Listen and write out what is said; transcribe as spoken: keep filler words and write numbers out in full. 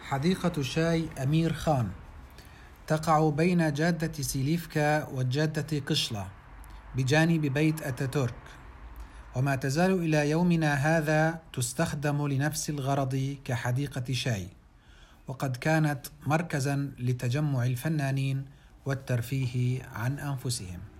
حديقة شاي أمير خان تقع بين جادة سيليفكا والجادة قشلة بجانب بيت أتاتورك، وما تزال إلى يومنا هذا تستخدم لنفس الغرض كحديقة شاي، وقد كانت مركزا لتجمع الفنانين والترفيه عن أنفسهم.